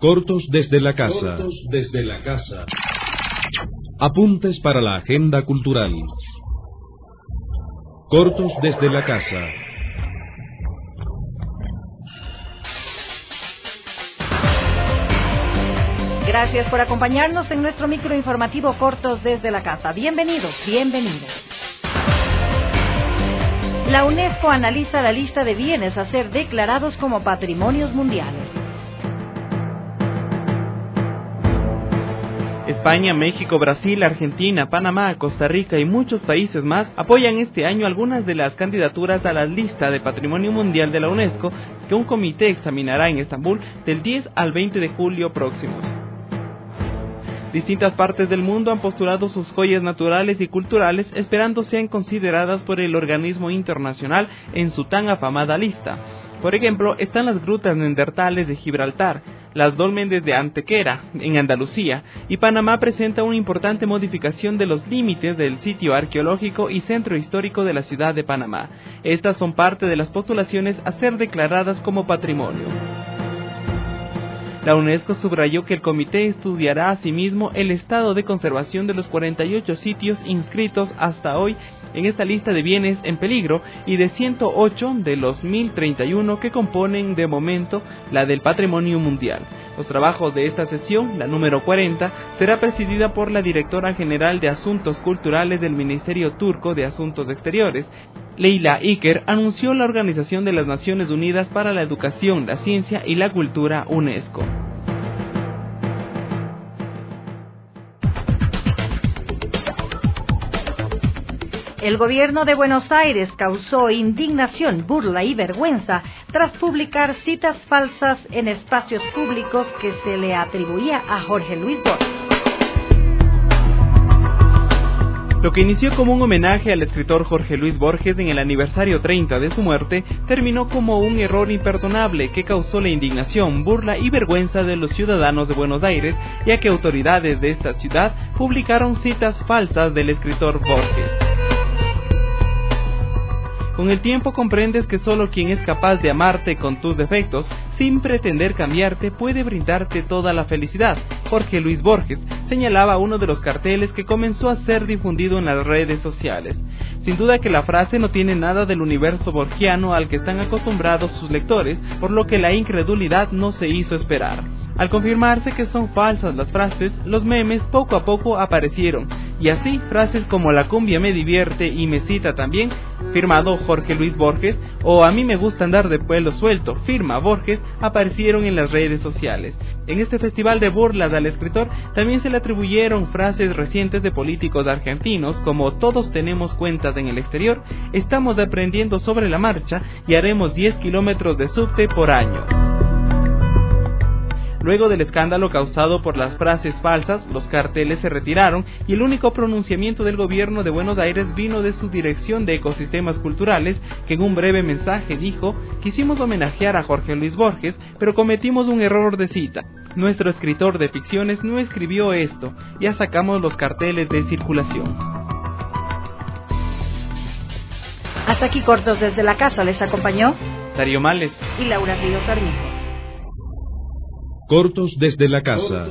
Cortos desde la casa. Apuntes para la agenda cultural. Cortos desde la casa. Gracias por acompañarnos en nuestro microinformativo Cortos desde la casa. Bienvenidos. La UNESCO analiza la lista de bienes a ser declarados como patrimonios mundiales. España, México, Brasil, Argentina, Panamá, Costa Rica y muchos países más apoyan este año algunas de las candidaturas a la lista de Patrimonio Mundial de la UNESCO que un comité examinará en Estambul del 10 al 20 de julio próximos. Distintas partes del mundo han postulado sus joyas naturales y culturales esperando sean consideradas por el organismo internacional en su tan afamada lista. Por ejemplo, están las grutas neandertales de Gibraltar, las dólmenes de Antequera, en Andalucía, y Panamá presenta una importante modificación de los límites del sitio arqueológico y centro histórico de la ciudad de Panamá. Estas son parte de las postulaciones a ser declaradas como patrimonio. La UNESCO subrayó que el comité estudiará asimismo el estado de conservación de los 48 sitios inscritos hasta hoy en esta lista de bienes en peligro y de 108 de los 1031 que componen de momento la del Patrimonio Mundial. Los trabajos de esta sesión, la número 40, será presidida por la directora general de Asuntos Culturales del Ministerio Turco de Asuntos Exteriores. Leyla Iker anunció la Organización de las Naciones Unidas para la Educación, la Ciencia y la Cultura, UNESCO. El gobierno de Buenos Aires causó indignación, burla y vergüenza tras publicar citas falsas en espacios públicos que se le atribuía a Jorge Luis Borges. Lo que inició como un homenaje al escritor Jorge Luis Borges en el aniversario 30 de su muerte, terminó como un error imperdonable que causó la indignación, burla y vergüenza de los ciudadanos de Buenos Aires, ya que autoridades de esta ciudad publicaron citas falsas del escritor Borges. Con el tiempo comprendes que solo quien es capaz de amarte con tus defectos, sin pretender cambiarte, puede brindarte toda la felicidad. Jorge Luis Borges señalaba uno de los carteles que comenzó a ser difundido en las redes sociales. Sin duda que la frase no tiene nada del universo borgiano al que están acostumbrados sus lectores, por lo que la incredulidad no se hizo esperar. Al confirmarse que son falsas las frases, los memes poco a poco aparecieron, y así frases como "la cumbia me divierte y me cita también", firmado Jorge Luis Borges, o "a mí me gusta andar de pelo suelto, firma Borges", aparecieron en las redes sociales. En este festival de burlas al escritor también se le atribuyeron frases recientes de políticos argentinos como "todos tenemos cuentas en el exterior, estamos aprendiendo sobre la marcha y haremos 10 kilómetros de subte por año". Luego del escándalo causado por las frases falsas, los carteles se retiraron y el único pronunciamiento del gobierno de Buenos Aires vino de su Dirección de Ecosistemas Culturales, que en un breve mensaje dijo: "Quisimos homenajear a Jorge Luis Borges, pero cometimos un error de cita. Nuestro escritor de ficciones no escribió esto, ya sacamos los carteles de circulación". Hasta aquí Cortos desde la casa, les acompañó Darío Males y Laura Ríos Armijo. Cortos desde la casa.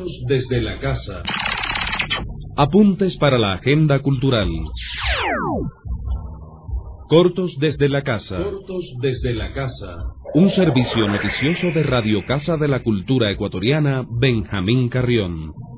Apuntes para la agenda cultural. Cortos desde la casa. Un servicio noticioso de Radio Casa de la Cultura Ecuatoriana, Benjamín Carrión.